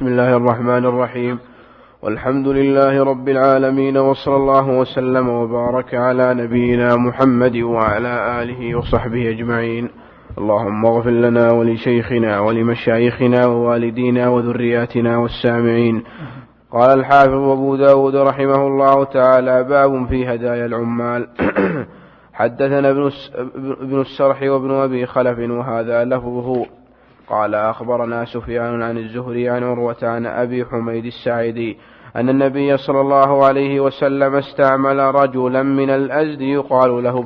بسم الله الرحمن الرحيم، والحمد لله رب العالمين، وصلى الله وسلم وبارك على نبينا محمد وعلى آله وصحبه أجمعين. اللهم اغفر لنا ولشيخنا ولمشايخنا ووالدينا وذرياتنا والسامعين. قال الحافظ أبو داود رحمه الله تعالى: باب في هدايا العمال. حدثنا ابن السرح وابن أبي خلف وهذا لفظه. قال: أخبرنا سفيان عن الزهري عن عروة عن أبي حميد الساعدي أن النبي صلى الله عليه وسلم استعمل رجلا من الأزد يقال له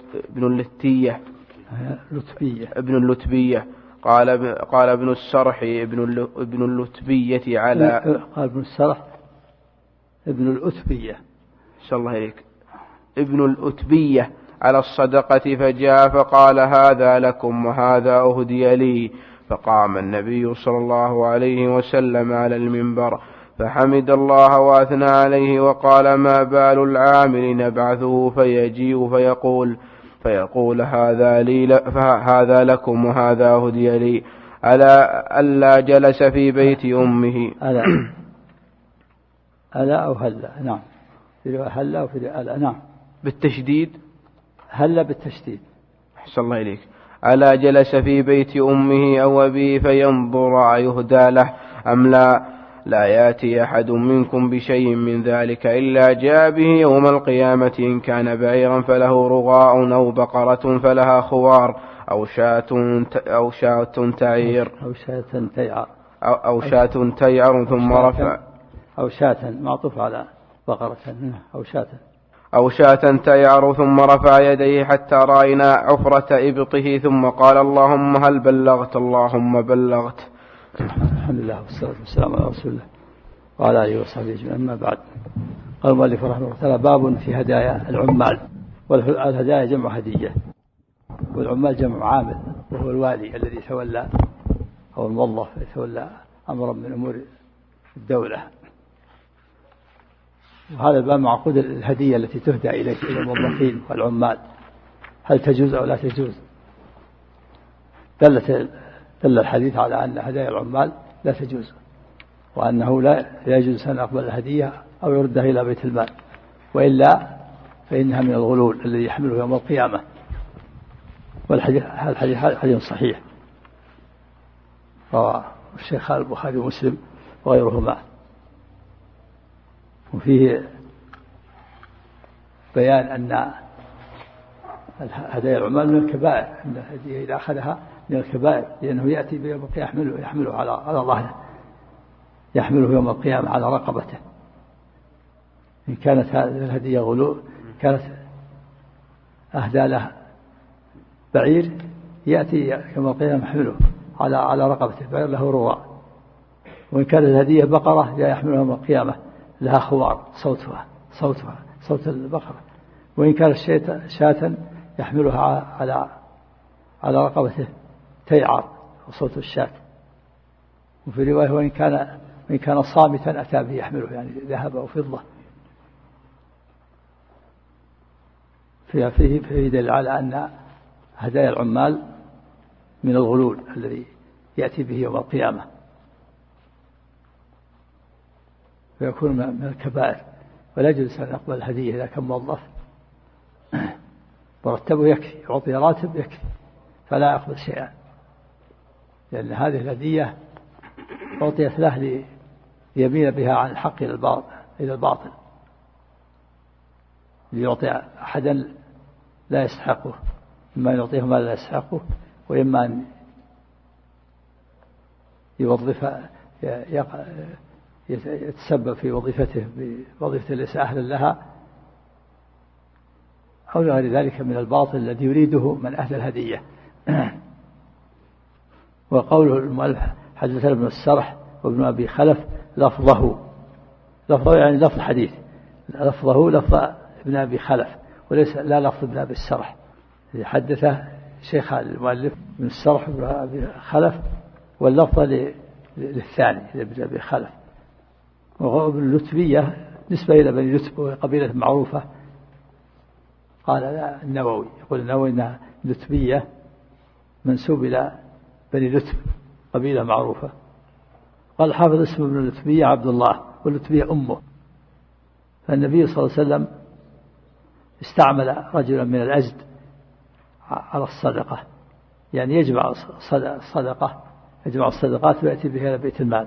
ابن اللتبية. قال ابن السرح ابن اللتبية على قال ابن السرح ابن الأتبية صلى الله عليك ابن الأتبية على الصدقة، فجاء فقال: هذا لكم وهذا أهدي لي. فقام النبي صلى الله عليه وسلم على المنبر فحمد الله وأثنى عليه وقال: ما بال العامل نبعثه فيجيء فيقول هذا لكم وهذا أهدي لي، ألا جلس في بيت أمه. ألا أو هلا؟ نعم، هلا أو ألا؟ نعم، بالتشديد. هلا بالتشديد. أحسن الله إليك. ألا جلس في بيت أمه أو أبيه فينظر أيهدى له أم لا يأتي أحد منكم بشيء من ذلك إلا جاء به يوم القيامة، إن كان بعيرا فله رغاء أو بقرة فلها خوار أو شاة تعير ثم رفع أو شاة معطوف على بقرة أو شاة تيعر ثم رفع يديه حتى رأينا عفرة إبطه ثم قال: اللهم هل بلغت؟ اللهم بلغت. الحمد لله والصلاة والسلام على رسول الله وعلى آله وصحبه أجمعين. أما بعد، قال المؤلف رحمه الله تعالى: باب في هدايا العمال. والهدايا جمع هدية، والعمال جمع عامل، وهو الوالي الذي يتولى أو الموظف يتولى أمرا من أمور الدولة. وهذا الباب معقود الهدية التي تهدى إلى الموظفين والعمال، هل تجوز أو لا تجوز؟ دل الحديث على أن هدايا العمال لا تجوز، وأنه لا يجوز أن يقبل الهدية أو يردها إلى بيت المال، وإلا فإنها من الغلول الذي يحمله يوم القيامة. والحديث حديث صحيح، رواه الشيخ البخاري ومسلم وغيرهما، وفيه بيان أن هدايا العمال من الكبائر، أن الهدية إذا أخذها من الكبائر، لأنه يأتي بيوم القيامة يحمله على ظهره، يحمله يوم القيامة على رقبته. إن كانت هذه الهدية غلو، كانت أهدى له بعير، يأتي يوم القيامة يحمله على رقبته، بعير له رواء. وإن كانت الهدية بقرة، جاء يحملها يوم القيامة لها خوار، صوت البقرة. وإن كانت شاة يحملها على رقبته تيعر، وصوت الشاة. وفي رواية: وإن كان صامتا أتى به يحمله، يعني ذهب أو فضة. فيه دليل على أن هدايا العمال من الغلول الذي يأتي به يوم القيامة، ويكون من الكبائر، ولا يجوز أن يقبل الهدية إذا كان موظف مرتبه يكفي، يعطي راتب يكفي، فلا يقبل شيئا، لأن هذه الهدية أعطيت له ليميل بها عن الحق إلى الباطل، ليعطي أحدا لا يستحقه، إما أن يعطيه ما لا يستحقه، وإما أن يتسبب في وظيفته بوظيفة ليس أهلا لها، أو غير ذلك من الباطل الذي يريده من أهل الهدية. وقوله المؤلف: حدثنا ابن السرح وابن أبي خلف، لفظه يعني لفظ حديث، لفظه لفظ ابن أبي خلف، وليس لا لفظ ابن أبي السرح. حدثه شيخ المؤلف ابن السرح وابن أبي خلف، واللفظ للثاني ابن أبي خلف. وابن اللتبية نسبة إلى بني لتب، وقبيلة معروفة. قال النووي، يقول النووي إنها لتبية منسوب إلى بني لتب، قبيلة معروفة، قال الحافظ اسمه ابن اللتبية عبد الله، واللتبية أمه. فالنبي صلى الله عليه وسلم استعمل رجلا من الأزد على الصدقة، يعني يجمع الصدقة، يجمع الصدقات ويأتي بها إلى بيت المال.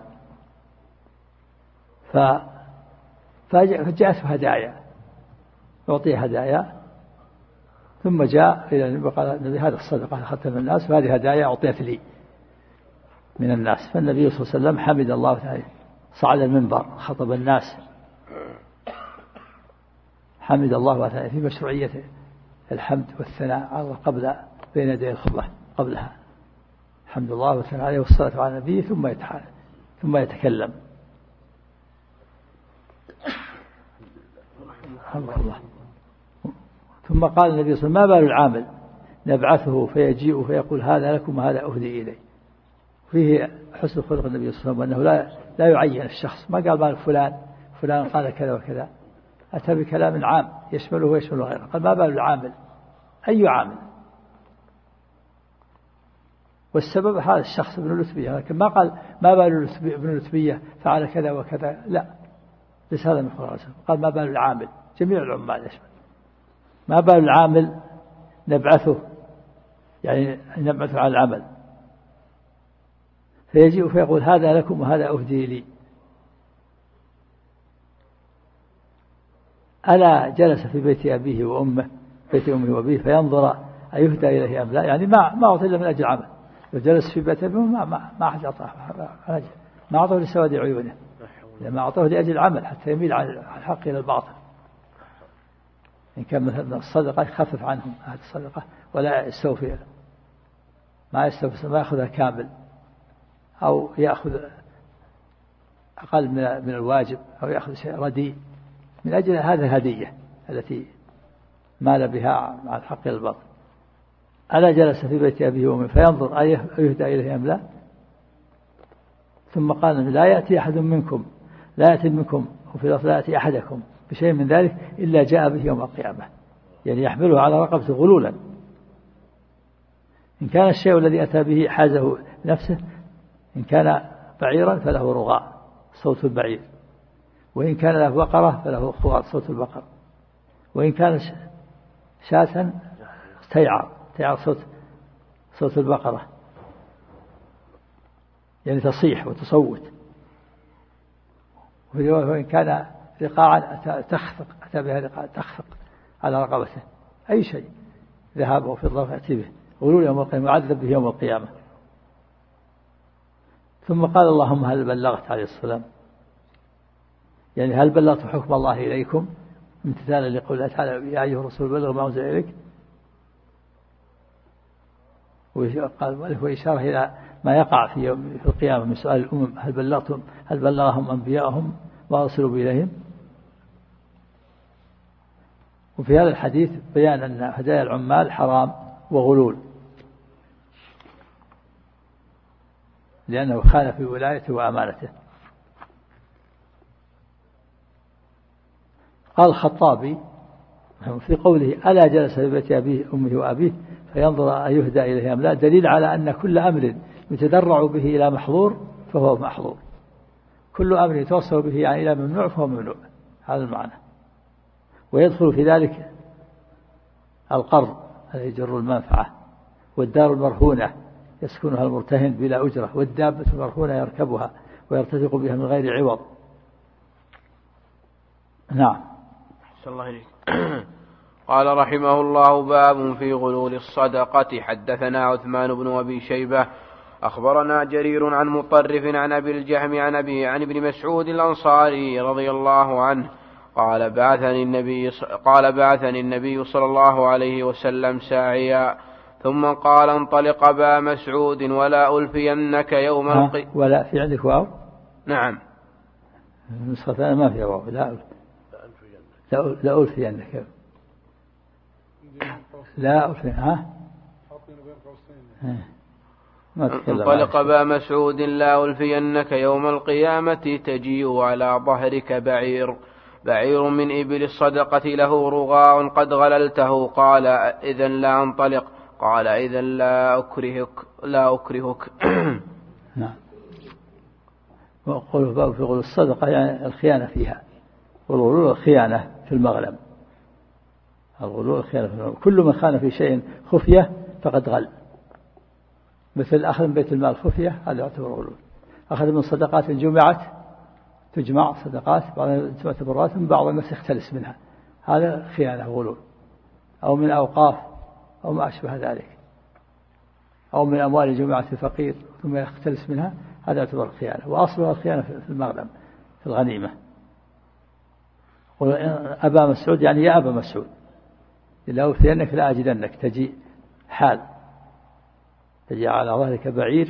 فجاءته هدايا، يعطيه هدايا، ثم جاء إلى النبي وقال النبي هذه الصدقة أخذتها من الناس وهذه هدايا أعطيت لي من الناس. فالنبي صلى الله عليه وسلم حمد الله تعالى، صعد المنبر خطب الناس، حمد الله تعالى في مشروعية الحمد والثناء على قبل بين يدي الخطبة قبلها، حمد الله والثناء عليه والصلاة على النبي ثم يتكلم. الله. ثم قال النبي صلى الله عليه وسلم: ما بال العامل نبعثه فيجيء فيقول هذا لكم وهذا أهدي إلي. فيه حسن خلق النبي صلى الله عليه وسلم، أنه لا يعين الشخص، ما قال مال فلان قال كذا وكذا، أتى بكلام عام يشمله ويشمل غيره. قال: ما بال العامل، أي عامل؟ والسبب هذا الشخص ابن اللتبية، لكن ما قال ما بال ابن اللتبية فعل كذا وكذا، لا، ليس هذا من خلق. قال: ما بال العامل، جميع العمال يشمل. ما بال العامل نبعثه، يعني نبعثه على العمل، فيجيء فيقول هذا لكم وهذا أهدي لي. ألا جلس في بيت أبيه وأمه، بيت أمه وأبيه، فينظر أيهدى إليه أم لا، يعني ما أعطي إلا من أجل عمل. لو جلس في بيت أبيه ما أحد أعطاه، ما أعطاه لسواد عيونه، لما أعطاه لأجل عمل حتى يميل عن الحق إلى الباطل. إن كان مثلا الصدقة يخفف عنهم هذه الصدقة ولا يستوفي، ما يأخذها كامل، أو يأخذ أقل من الواجب، أو يأخذ شيء رديء، من أجل هذه الهدية التي مال بها مع الحق إلى الباطل. ألا جلس في بيت أبيه وأمه فينظر أيهدى إليه أم لا. ثم قال: لا يأتي أحد منكم، لا يأتي منكم، وفي لفظ لا يأتي أحدكم بشيء من ذلك إلا جاء به يوم القيامة، يعني يحمله على رقبته غلولا. إن كان الشيء الذي أتى به حازه نفسه، إن كان بعيرا فله رغاء صوت البعير، وإن كان له بقرة فله خوار صوت البقر، وإن كان شاة تيعر صوت البقرة، يعني تصيح وتصوت. وإن كان رقاعا أتى بها رقاعا تخفق على رقبته، أي شيء ذهب أو فضة يأتي به غلول يوم القيامة، يعذب به يوم القيامة. ثم قال: اللهم هل بلغت عليه السلام، يعني هل بلغت حكم الله إليكم، امتثالا لقول الله تعالى: يا أيها الرسول بلغ ما أنزل إليك. وقال وإشارة إلى ما يقع في القيامة من سؤال الأمم: هل بلغهم أنبياءهم وأرسلوا إليهم. وفي هذا الحديث بيان أن هدايا العمال حرام وغلول، لأنه خان في ولايته وأمانته. قال الخطابي في قوله: ألا جلس في بيت أبيه أمه وأبيه فينظر أيهدى إليه أم لا، دليل على أن كل أمر يتدرع به إلى محظور فهو محظور، كل أمر يتوصل به يعني إلى ممنوع فهو ممنوع، هذا المعنى. ويدخل في ذلك القرض الذي يجر المنفعة، والدار المرهونة يسكنها المرتهن بلا أجرة، والدابة المرهونة يركبها ويرتفق بها من غير عوض. نعم. صلى الله عليه. قال رحمه الله: باب في غلول الصدقة. حدثنا عثمان بن أبي شيبة أخبرنا جرير عن مطرف عن أبي الجهم عن ابن مسعود الأنصاري رضي الله عنه قال: بعثني النبي صلى الله عليه وسلم ساعيا، ثم قال: انطلق أبا مسعود ولا ألفينك يوم القيامة. ولا في عندك واو؟ نعم. النسخة ما فيها واو. لا ألفينك. لا ألفين. ها؟ انطلق أبا مسعود لا ألفينك يوم القيامة تجيء على ظهرك بعير من إبل الصدقة له رغاء قد غللته. قال: إذن لا أنطلق. قال: إذن لا أكرهك. نعم. وقوله باب في غلول الصدقة يعني الخيانة فيها، والغلول الخيانة في المغنم، الغلول الخيانة في المغنم. كل من خان في شيء خفية فقد غل، مثل أخذ من بيت المال خفية هذا يعتبر غلول. أخذ من صدقات جمعت، تجمع صدقات بعض تعتبرات من بعض الناس يختلس منها، هذا خيانة غلول. أو من أوقاف أو ما أشبه ذلك، أو من أموال جمعة الفقير ثم يختلس منها، هذا يعتبر خيانة. وأصلها الخيانة في المغنم في الغنيمة. أبا مسعود يعني يا أبا مسعود إلا أوفينك لا أجدنك، تجي حال، تجي على ظهرك بعير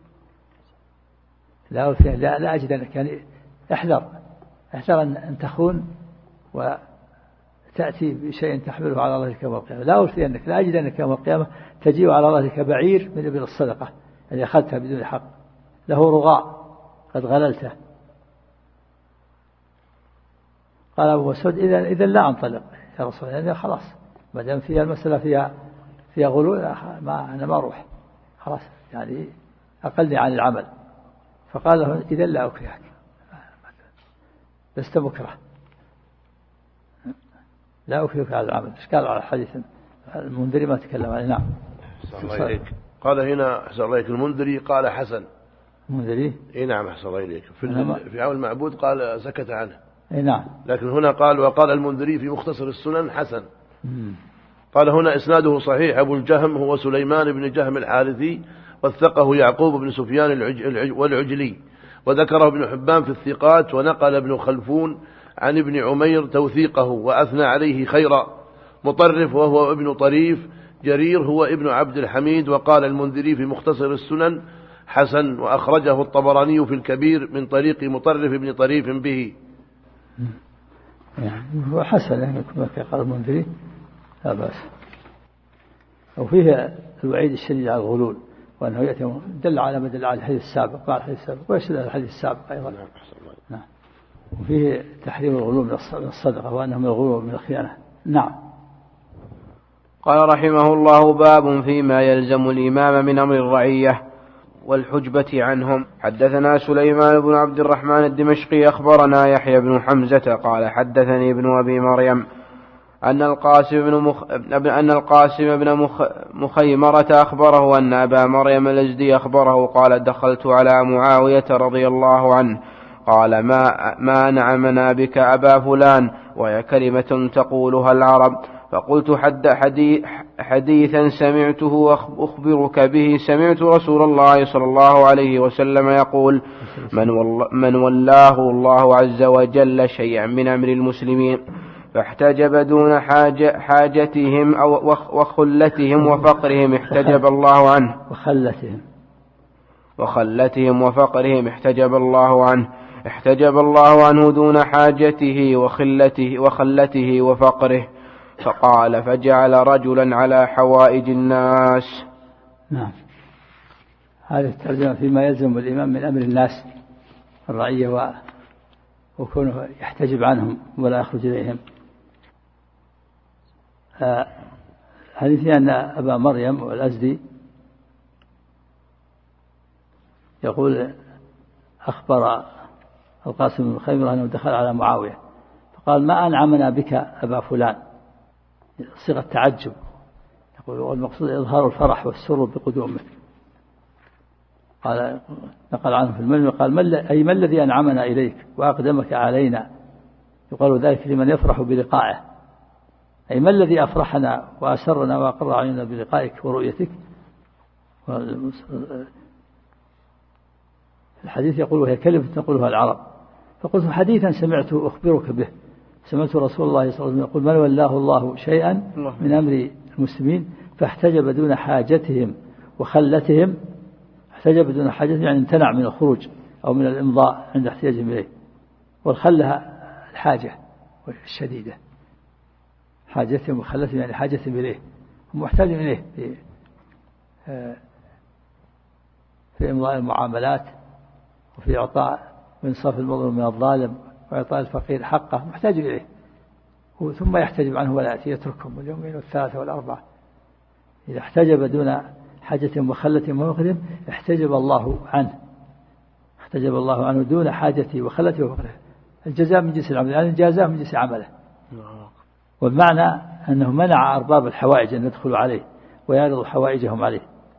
لا أجدنك، يعني احذر أن تخون وتأتي بشيء تحمله على ظهرك يوم القيامة. لا أوفينك لا أجدنك يوم القيامة تجي على ظهرك بعير من إبل الصدقة، يعني أخذتها بدون حق، له رغاء قد غللته. قال أبو مسعود إذا لا أنطلق يا رسول الله، يعني خلاص ما دام فيها المسألة فيها غلول أنا ما أروح خلاص، يعني أقلني عن العمل. فقال له إذا لا أكرهك، لست مكره، لا أكرهك على العمل. إيش قال على الحديث المنذري ما تكلم عليه؟ نعم. قال هنا أحسن الله إليك المنذري قال حسن. المنذري إيه نعم أحسن الله إليك. في عون المعبود قال سكت عنه. إيه نعم. لكن هنا قال وقال المنذري في مختصر السنن حسن. قال هنا إسناده صحيح. أبو الجهم هو سليمان بن جهم الحارثي، وثقه يعقوب بن سفيان والعجلي، وذكره ابن حبان في الثقات، ونقل ابن خلفون عن ابن عمير توثيقه وأثنى عليه خيرا. مطرف وهو ابن طريف، جرير هو ابن عبد الحميد. وقال المنذري في مختصر السنن حسن، وأخرجه الطبراني في الكبير من طريق مطرف ابن طريف به. يعني هو حسن يعني كما قال المنذري لا بأس. وفيه الوعيد الشديد على الغلول، وأنه يأتي دل على ما دل على الحديث السابق، قال الحديث السابق ويشهد على الحديث السابق أيضا. نعم. وفيه تحريم الغلول من الصدقة، وأنه من الغلول من الخيانة. نعم. قال رحمه الله باب فيما يلزم الإمام من أمر الرعية والحجبة عنهم. حدثنا سليمان بن عبد الرحمن الدمشقي أخبرنا يحيى بن حمزة قال حدثني ابن أبي مريم أن القاسم بن مخيمرة أخبره أن أبا مريم الأزدي أخبره قال دخلت على معاوية رضي الله عنه قال ما نعمنا بك أبا فلان، وهي كلمة تقولها العرب. فقلت حديثا سمعته أخبرك به، سمعت رسول الله صلى الله عليه وسلم يقول من ولاه الله عز وجل شيئا من أمر المسلمين فاحتجب دون حاجتهم وخلتهم وفقرهم احتجب الله عنه وخلتهم وفقرهم احتجب الله عنه دون حاجته وخلته وفقره. فقال فجعل رجلا على حوائج الناس. نعم. هذه الترجمة فيما يلزم الإمام من أمر الناس الرعية وكونه يحتجب عنهم ولا يخرج إليهم. حديث أن أبا مريم الأزدي يقول أخبر القاسم بن خيمرة أنه دخل على معاوية فقال ما أنعمنا بك أبا فلان، صيغة تعجب، يقول والمقصود إظهار الفرح والسرور بقدومه. قال نقل عنه في المجمع قال ما الذي أنعمنا إليك وأقدمك علينا، يقال ذلك لمن يفرح بلقائه، أي ما الذي أفرحنا وأسرنا وأقر علينا بلقائك ورؤيتك. الحديث يقول وهي كلمة تقولها العرب. فقلت حديثا سمعته أخبرك به، سمعت رسول الله صلى الله عليه وسلم يقول من ولاه الله شيئا من أمر المسلمين فاحتجب دون حاجتهم وخلتهم. احتجب دون حاجتهم يعني امتنع من الخروج أو من الإمضاء عند احتياجهم إليه. والخلة الحاجة الشديدة، حاجتهم وخلتهم يعني حاجتهم إليه، هم محتاجين إليه في إمضاء المعاملات وفي إعطاء وإنصاف المظلوم من الظالم وإعطاء الفقير حقه، محتاج إليه. ثم يحتجب عنه ولا يأتي يتركهم اليومين والثلاثة والأربعة. إذا احتجب دون حاجتهم وخلتهم ومخلهم احتجب الله عنه احتجب الله عنه دون حاجته وخلته وفقره. الجزاء من جنس العمل، يعني الجزاء من جنس عمله. والمعنى أنه منع أرباب الحوائج أن يدخلوا عليه ويعرضوا حوائجهم عليه.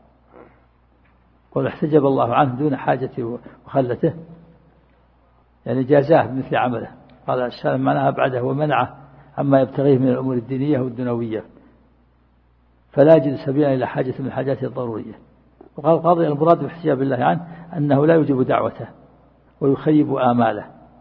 قل احتجب الله عنه دون حاجته وخلته، يعني جازاه بمثل عمله. قال الشارع معناها بعده ومنعه عما يبتغيه من الأمور الدينية والدنيوية، فلا يجد سبيلا إلى حاجة من الحاجات الضرورية. وقال القاضي المراد باحتجاب الله عنه أنه لا يجيب دعوته ويخيب آماله.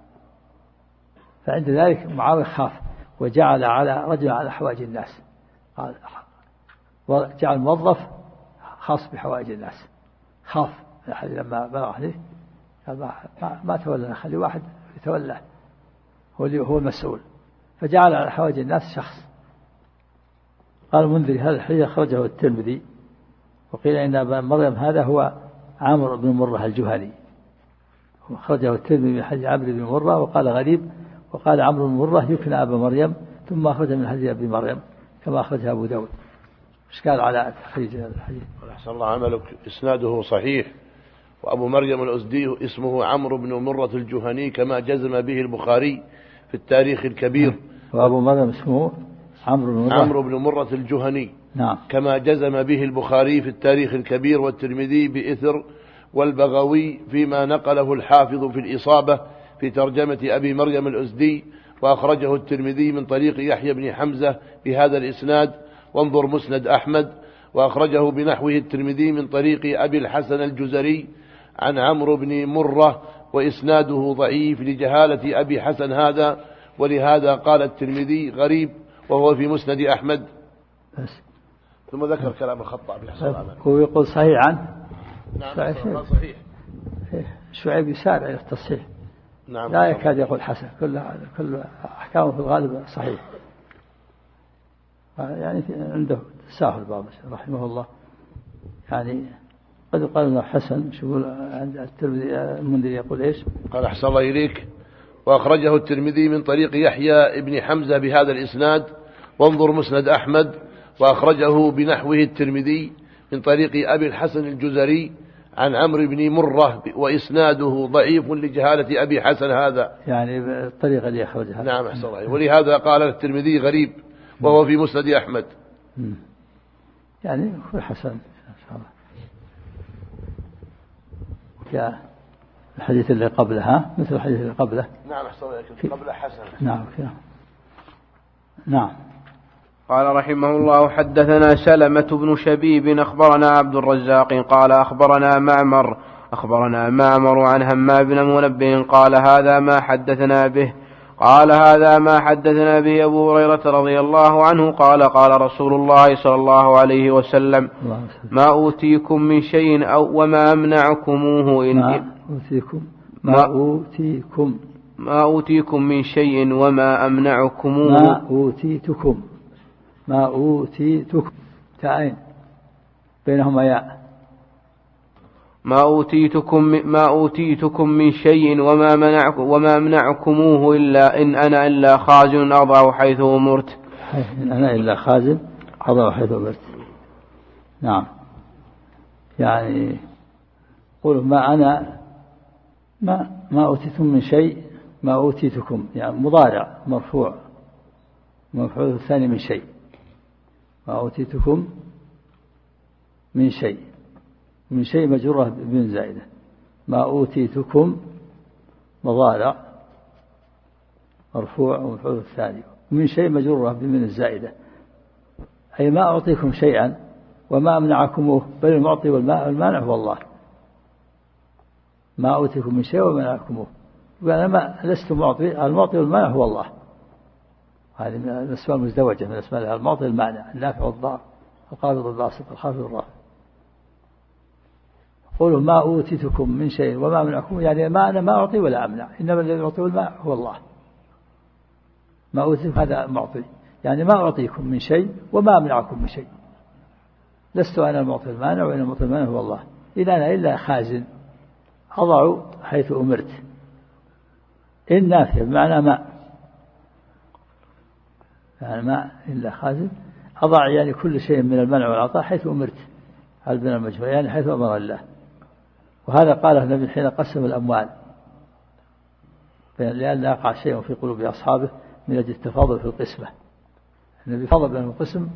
فعند ذلك معاوية خاف وجعل على رجل على حوائج الناس، قال جعل موظف خاص بحوائج الناس، خاف أحد لما بلغ عليه قال ما تولى، خلي واحد يتولى هو المسؤول، فجعل على حوائج الناس شخص. قال المنذري هذا الحديث أخرجه الترمذي، وقيل إن أبا مريم هذا هو عمرو بن مرة الجهني، أخرجه الترمذي من حديث عمرو بن مرة وقال غريب، وقال عمرو بن مرة يكنى أبا مريم، ثم أخرج من حديث أبي مريم كما أخرجها أبو داود. إشكال على تخريج هذا الحديث. أحسن الله عملك، إسناده صحيح. وأبو مريم الأزدي اسمه عمرو بن مرة الجهني كما جزم به البخاري في التاريخ الكبير. وأبو مريم اسمه عمرو بن مرة الجهني، نعم، كما جزم به البخاري في التاريخ الكبير، والترمذي بإثر، والبغوي فيما نقله الحافظ في الإصابة في ترجمة أبي مريم الأزدي، وأخرجه الترمذي من طريق يحيى بن حمزة بهذا الإسناد، وانظر مسند أحمد، وأخرجه بنحوه الترمذي من طريق أبي الحسن الجزري عن عمرو بن مرة، وإسناده ضعيف لجهالة أبي حسن هذا، ولهذا قال الترمذي غريب، وهو في مسند أحمد. ثم ذكر كلام الخطابي حسن العمل، هو يقول صحيح عنه. نعم صحيح. شعيب يسارع إلى التصحيح، نعم، لا يكاد يقول حسن، كل أحكامه في الغالب صحيح، يعني عنده تساهل بعض رحمه الله، يعني قد قال انه حسن. شو يقول عند الترمذي المنذري يقول ايش؟ قال احسن الله اليك، واخرجه الترمذي من طريق يحيى بن حمزة بهذا الاسناد، وانظر مسند احمد، واخرجه بنحوه الترمذي من طريق ابي الحسن الجزري عن عمرو بن مرة، واسناده ضعيف لجهالة ابي حسن هذا، يعني الطريقة اللي اخرجها. نعم احسن الله، ولهذا قال الترمذي غريب، وهو في مسند احمد. يعني هو حسن ان شاء الله. الحديث اللي قبلها مثل الحديث اللي قبله. نعم أحسن الله، قبله حسن. نعم كده. نعم. قال رحمه الله حدثنا سلمة بن شبيب أخبرنا عبد الرزاق قال أخبرنا معمر عن همام بن منبه قال هذا ما حدثنا به أبو هريرة رضي الله عنه قال قال رسول الله صلى الله عليه وسلم ما أوتيكم من شيء أو وما أمنعكموه ما أوتيكم من شيء وما أمنعكموه ما أوتيتكم تاءين بينهما ياء. ما أوتيتكم من شيء وما منعكموه إلا إن أنا إلا خازن أضع حيث أمرت. إن أنا إلا خازن أضع حيث أمرت. نعم، يعني قولوا ما أوتيتم من شيء، ما أوتيتكم يعني مضارع مرفوع مفعول الثاني من شيء، ما أوتيتكم من شيء، من شيء مجرورة بمن زائدة، ما أوتيتكم مضارع مرفوع ومفعول الثاني، من شيء مجرورة بمن الزائدة، أي ما أعطيكم شيئا وما أمنعكموه، بل المعطي والمانع هو الله. ما أوتيكم من شيء وما أمنعكموه، وأنا ما لست معطي، المعطي والمانع هو الله. هذه من الأسماء المزدوجة، من أسماء المعطي والمانع، النافع والضار، القابض والباسط، الخافض والرافع. قولوا ما أوتيتكم من شيء وما أمنعكم، يعني ما أنا ما أعطي ولا أمنع، إنما الذي يعطي والمانع هو الله. ما أوتيتكم هذا معطي، يعني ما أعطيكم من شيء وما أمنعكم من شيء، لست أنا المعطي والمانع، وإن المعطي والمانع هو الله. إذا أنا إلا خازن أضع حيث أمرت، إن نافية بمعنى ما، يعني ما إلا خازن أضع يعني كل شيء من المنع والعطاء حيث أمرت، هل من المجموع يعني حيث أمر الله. وهذا قاله النبي حين قسم الأموال لأن لا يقع شيء في قلوب أصحابه من أجل التفاضل في القسمة. النبي فضل بينهم القسم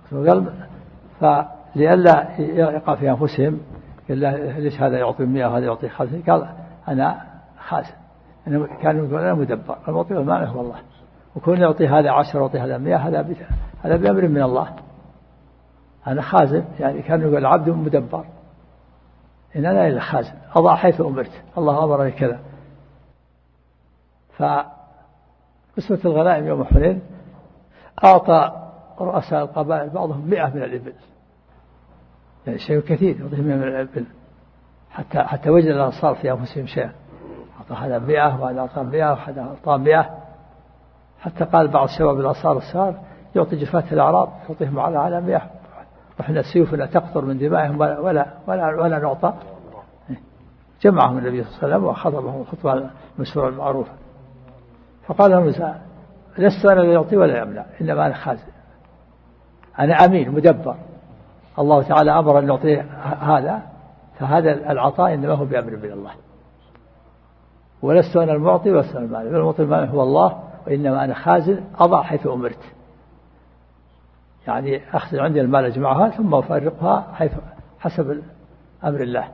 فلئلا يقع في أنفسهم ليش هذا يعطي 100 وهذا يعطي 50. قال أنا خازن. كانوا يقولون أنا مدبر، المعطي والمانع هو الله، وكون يعطي هذا 10 ويعطي هذا 100 هذا بأمر من الله. أنا خازن، يعني كان يقول العبد مدبر، إن أنا إلا خازن، أضع حيث أمرت، الله أمرني كذا. فقسمة الغنائم يوم حنين أعطى رؤساء القبائل بعضهم 100 من الإبل، يعني شيء كثير، يعطيه 100 من الإبل حتى وجد الأنصار في أنفسهم شيئا، أعطى هذا 100 وهذا أعطى 100 وهذا أعطى 100، حتى قال بعض شباب الأنصار الصغار يعطي جفاة الأعراب يعطيهم على 100، وإحنا سيوفنا تقطر من دمائهم ولا نعطى. جمعهم النبي صلى الله عليه وسلم وخطبهم الخطبة المشهورة المعروفة، فقال لهم لست أنا الذي يعطي ولا يمنع، إنما أنا خازن، أنا أمين مدبر، الله تعالى أمر أن نعطيه هذا، فهذا العطاء إنما هو بأمر من الله، ولست أنا المعطي ولست أنا المانع، المعطي المانع هو الله، وإنما أنا خازن أضع حيث أمرت، يعني أخذ عندي المال أجمعها ثم أفرقها حسب أمر الله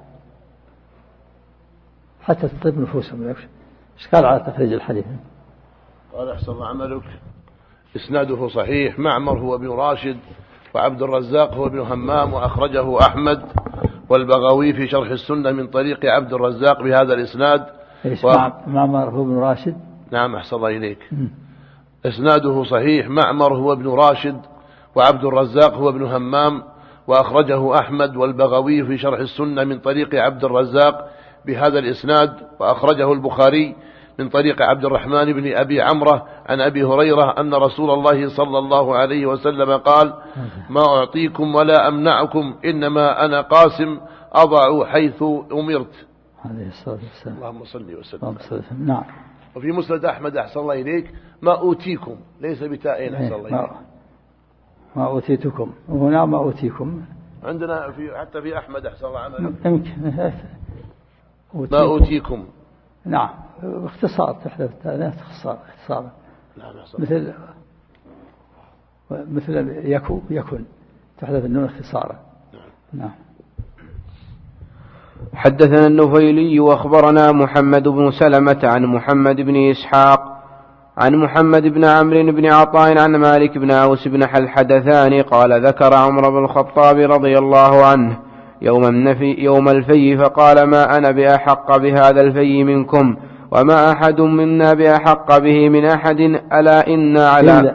حتى تطيب نفوسهم. إيش قال على تخريج الحديث؟ قال أحسن الله عملك. إسناده صحيح. معمر هو ابن راشد، وعبد الرزاق هو ابن همام، وأخرجه أحمد والبغوي في شرح السنة من طريق عبد الرزاق بهذا الإسناد. معمر هو ابن راشد. نعم أحسن الله إليك. إسناده صحيح. معمر هو ابن راشد، وعبد الرزاق هو ابن همام، وأخرجه أحمد والبغوي في شرح السنة من طريق عبد الرزاق بهذا الإسناد، وأخرجه البخاري من طريق عبد الرحمن بن أبي عمرة عن أبي هريرة أن رسول الله صلى الله عليه وسلم قال: ما أعطيكم ولا أمنعكم، إنما أنا قاسم أضع حيث أمرت. عليه الصلاة والسلام. اللهم صل وسلم. نعم. وفي مسند أحمد أحسن الله إليك ما أوتيكم، ليس بتائين أحسن الله إليك. ما أوتيتكم، وهنا ما أوتيكم عندنا حتى في أحمد أحسن الله عمله يمكن ما أوتيكم. نعم باختصار تحذف الثانية اختصارا. مثل يكن تحذف النون اختصارا. نعم. حدثنا النفيلي وأخبرنا محمد بن سلمة عن محمد بن إسحاق عن محمد بن عمرو بن عطاء عن مالك بن أوس بن الحدثاني قال: ذكر عمر بن الخطاب رضي الله عنه يوم الفي فقال: ما أنا بأحق بهذا الفي منكم، وما أحد منا بأحق به من أحد، ألا إن على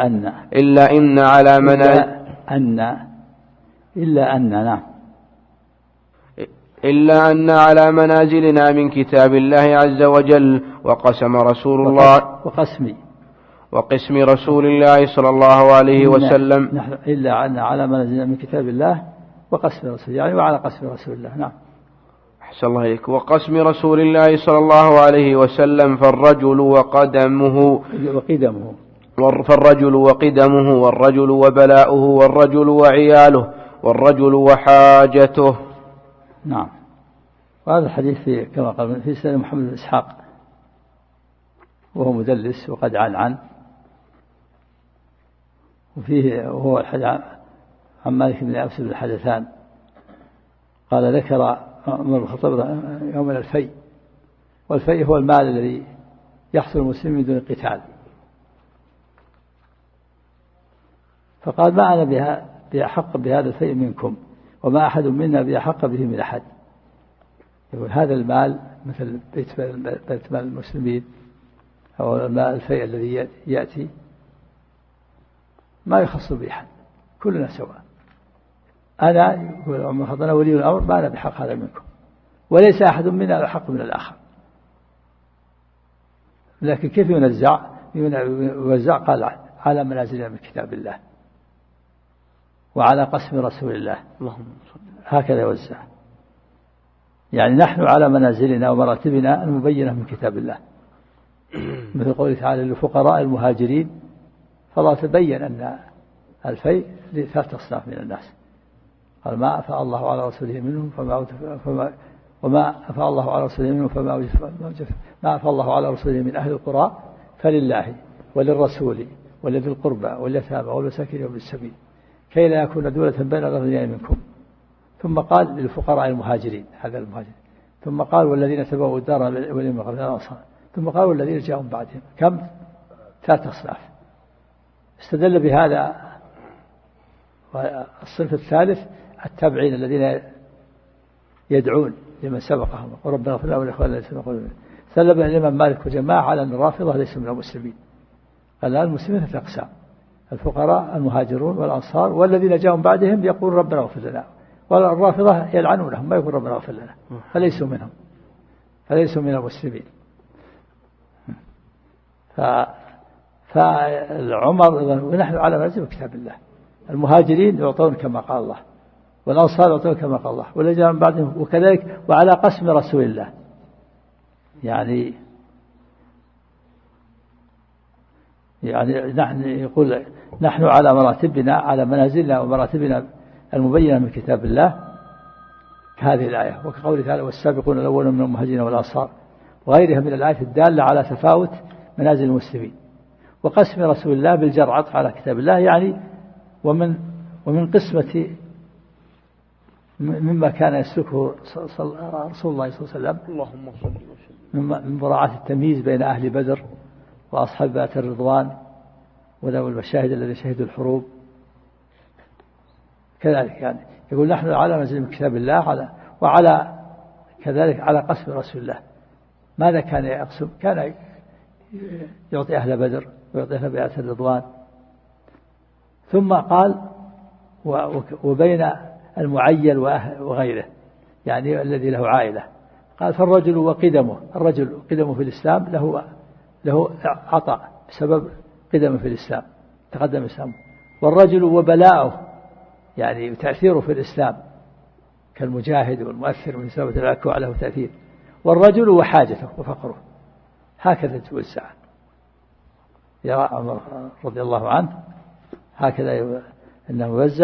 إلا أن على منازلنا من كتاب الله عز وجل وقسم رسول الله صلى الله عليه وسلم إلا أن على منازلنا من كتاب الله وقسم رسول، يعني وعلى قسم رسول الله. نعم. أحسن الله إليك. وقسم رسول الله صلى الله عليه وسلم فالرجل وقدمه والرجل وبلاؤه والرجل وعياله والرجل وحاجته. نعم. وهذا الحديث كما قال في سنة محمد بن إسحاق وهو مدلس وقد عن وهو الحديث عن مالك بن أوس بن الحدثان قال: ذكر عمر بن الخطاب يوم الفي، والفي هو المال الذي يحصل المسلم من دون قتال، فقال: ما أنا بأحق بهذا الفي منكم، وما أحد منا بأحق به من أحد. يقول هذا المال مثل بيت مال المسلمين أو المال الفيء الذي يأتي ما يخص به أحد، كلنا سواء. أنا يقول عمر الخطاب ولي الأمر، ما أنا بحق هذا منكم، وليس أحد منا أحق من الآخر. لكن كيف يوزع؟ قال: على منازلنا من كتاب الله وعلى قسم رسول الله. هكذا يوزع، يعني نحن على منازلنا ومراتبنا المبينة من كتاب الله، مثل قوله تعالى: للفقراء المهاجرين، فالله تبين أن الفيء لثلاث أصناف من الناس، قال: ما أفاء الله على رسوله منهم وما أفاء الله على رسوله منهم ما أفاء الله على رسوله من أهل القرى فلله وللرسول ولذي القربى واليتامى والمساكين وابن السبيل كي لا يكون دولة بين الأغنياء منكم. ثم قال للفقراء المهاجرين، هذا المهاجرين. ثم قال والذين تبوأوا الدار والإيمان من قبلهم الأنصار. ثم قال والذين جاءوا بعدهم. كم؟ 3 أصناف. استدل بهذا الصنف الثالث التابعين الذين يدعون لمن سبقهم وربنا اغفر لنا ولإخواننا الذين سبقونا. استدل الإمام مالك وجماعة على أن الرافضة ليسوا من المسلمين. الآن المسلمين 3 أقسام: الفقراء المهاجرون والأنصار والذين جاءوا بعدهم يقول ربنا اغفر لنا، والرافضة يلعنونهم ما يقول ربنا اغفر لنا، فليسوا منهم، فليسوا من المسلمين. فالعمر ونحن على منزل كتاب الله. المهاجرين يعطون كما قال الله، والأنصار يعطون كما قال الله، والذين جاءوا بعدهم وكذلك، وعلى قسم رسول الله. يعني نحن يقول نحن على مراتبنا، على منازلنا ومراتبنا المبينة من كتاب الله كهذه الآية، وكقوله تعالى والسابقون الأولون من المهاجرين والأنصار، وغيرها من الآيات الدالة على تفاوت منازل المسلمين. وقسم رسول الله بالجر عطف على كتاب الله، يعني ومن قسمة مما كان يسلكه رسول الله صلى الله عليه وسلم اللهم صل وسلم من مراعاة التمييز بين أهل بدر وأصحاب بيعة الرضوان وذوي المشاهد الذين شهدوا الحروب. كذلك يعني يقول نحن على منزل من كتاب الله وعلى كذلك على قسم رسول الله. ماذا كان يقسم؟ كان يعطي أهل بدر ويعطي أهل بيعة الرضوان. ثم قال وبين المعين وغيره، يعني الذي له عائلة. قال فالرجل وقدمه، الرجل قدمه في الإسلام له عطاء بسبب قدمه في الإسلام، تقدم الإسلام. والرجل وبلاؤه، يعني تأثيره في الإسلام كالمجاهد والمؤثر من سبب الأكوع له تأثير. والرجل وحاجته وفقره. هكذا توزع. يرى عمر رضي الله عنه هكذا أنه يوزع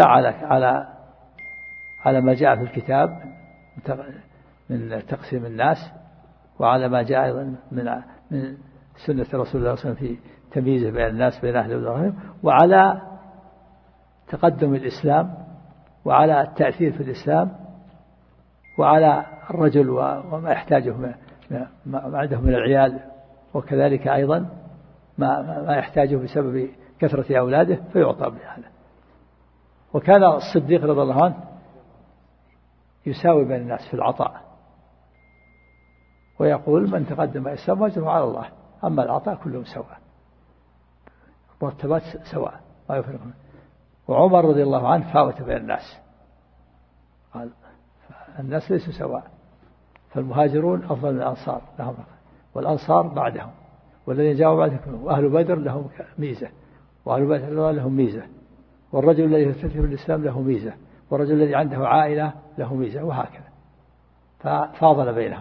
على ما جاء في الكتاب من تقسيم الناس، وعلى ما جاء أيضا من سنة رسول الله صلى الله عليه وسلم في تمييزه بين الناس بين أهل وغيرهم، وعلى تقدم الإسلام، وعلى التأثير في الإسلام، وعلى الرجل وما يحتاجه ما عنده من العيال، وكذلك أيضا ما يحتاجه بسبب كثرة أولاده فيعطى بهذا. وكان الصديق رضي الله عنه يساوي بين الناس في العطاء، ويقول من تقدم الإسلام أجره على الله، أما العطاء كلهم سواء، مرتبات سواء ما يفرقون. وعمر رضي الله عنه فاوت بين الناس، قال الناس ليسوا سواء، فالمهاجرون أفضل من الأنصار لهم، والأنصار بعدهم، والذين جاءوا بعدهم، وأهل بدر لهم ميزة، وأهل بدر لهم ميزة، والرجل الذي يستثمر في الإسلام له ميزة، والرجل الذي عنده عائلة له ميزة، وهكذا ففاضل بينهم.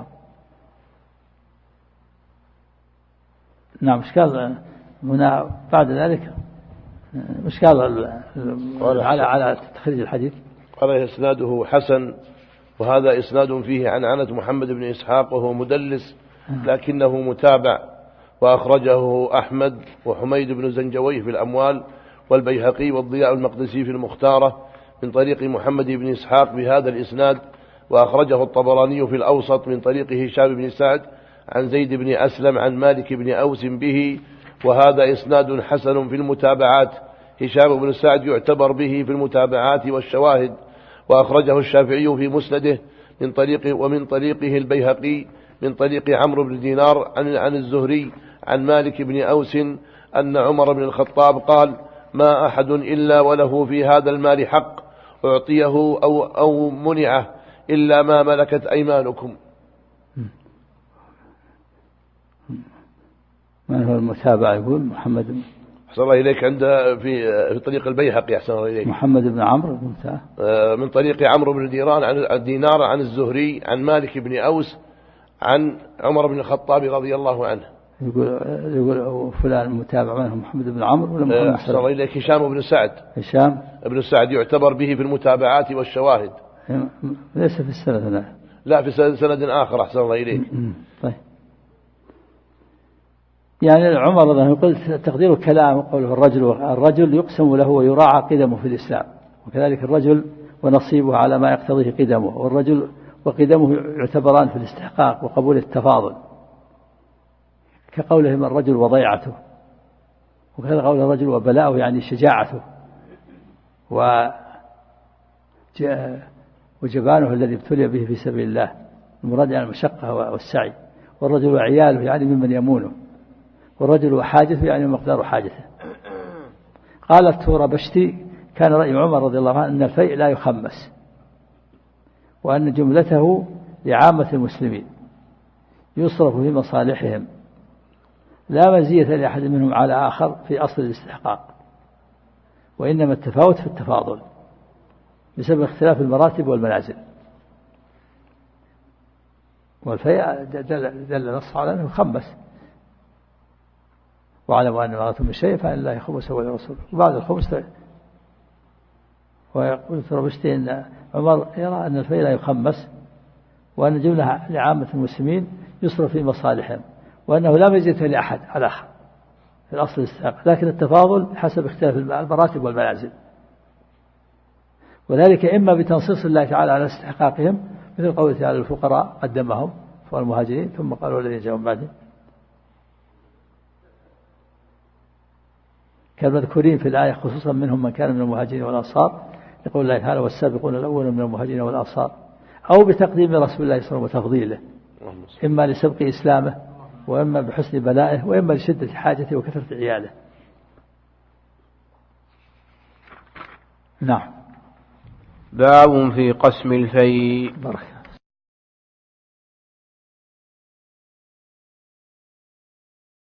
نعم. إشكال هنا بعد ذلك إشكال على تخريج الحديث. قال إسناده حسن، وهذا إسناد فيه عنعنة محمد بن إسحاق وهو مدلس لكنه متابع، وأخرجه أحمد وحميد بن زنجويه في الأموال، والبيهقي والضياء المقدسي في المختارة من طريق محمد بن إسحاق بهذا الإسناد، وأخرجه الطبراني في الأوسط من طريق هشام بن سعد عن زيد بن أسلم عن مالك بن أوس به، وهذا إسناد حسن في المتابعات. هشام بن سعد يعتبر به في المتابعات والشواهد، وأخرجه الشافعي في مسنده ومن طريقه البيهقي من طريق عمرو بن دينار عن الزهري عن مالك بن أوس أن عمر بن الخطاب قال ما أحد إلا وله في هذا المال حق أعطيه أو منعه إلا ما ملكت أيمانكم. من هو المتابع؟ يقول محمد أحسن الله إليك عند في طريق البيهقي. أحسن الله إليك محمد بن عمرو من طريق عمرو بن دينار عن الزهري عن مالك بن أوس عن عمر بن الخطاب رضي الله عنه. يقول فلان متابع منه محمد بن عمرو ولا محمد؟ أحسن الله إليك هشام بن سعد. هشام بن سعد يعتبر به في المتابعات والشواهد. ليس في السنة هنا. لا في سند آخر أحسن الله إليك. طيب. يعني عمر رضي الله عنه يقول تقدير الكلام قوله الرجل يقسم له ويراعى قدمه في الإسلام، وكذلك الرجل ونصيبه على ما يقتضيه قدمه، والرجل وقدمه يعتبران في الاستحقاق وقبول التفاضل، كقولهم الرجل وضيعته، وكذا قول الرجل وبلاؤه يعني شجاعته وجبانه الذي ابتلي به في سبيل الله، المراد يعني المشقة والسعي، والرجل وعياله يعني ممن يمونه، والرجل وحاجته يعني مقدار حاجته. قال التوربشتي كان رأي عمر رضي الله عنه أن الفيء لا يخمس، وأن جملته لعامة المسلمين يصرف في مصالحهم، لا مزية لأحد منهم على آخر في أصل الاستحقاق، وإنما التفاوت في التفاضل بسبب اختلاف المراتب والمنازل. والفيء دل نص على أنه يخمس، واعلموا أن ما أتم الشيء فإن الله خمسه ولرسوله، وبعد الخمس. ويقول التوربشتي أن عمر يرى أن الفيء لا يخمس، وأن جملة لعامة المسلمين يصرف في مصالحهم، وأنه لا مزية لأحد على آخر في الأصل الاستحقاق، لكن التفاضل حسب اختلاف المراتب والمنازل، وذلك إما بتنصيص الله تعالى على استحقاقهم مثل قوله تعالى الفقراء قدمهم والمهاجرين ثم قالوا الذين جاءوا بعدهم، كالمذكورين في الآية خصوصا منهم من كان من المهاجرين والأنصار، يقول الله تعالى والسابقون الأولون من المهاجرين والأنصار، أو بتقديم رسول الله صلى الله عليه وسلم وتفضيله، إما لسبق إسلامه، وإما بحسن بلائه، وإما لشدة حاجته وكثرة عياله. نعم. باب في قسم الفيء.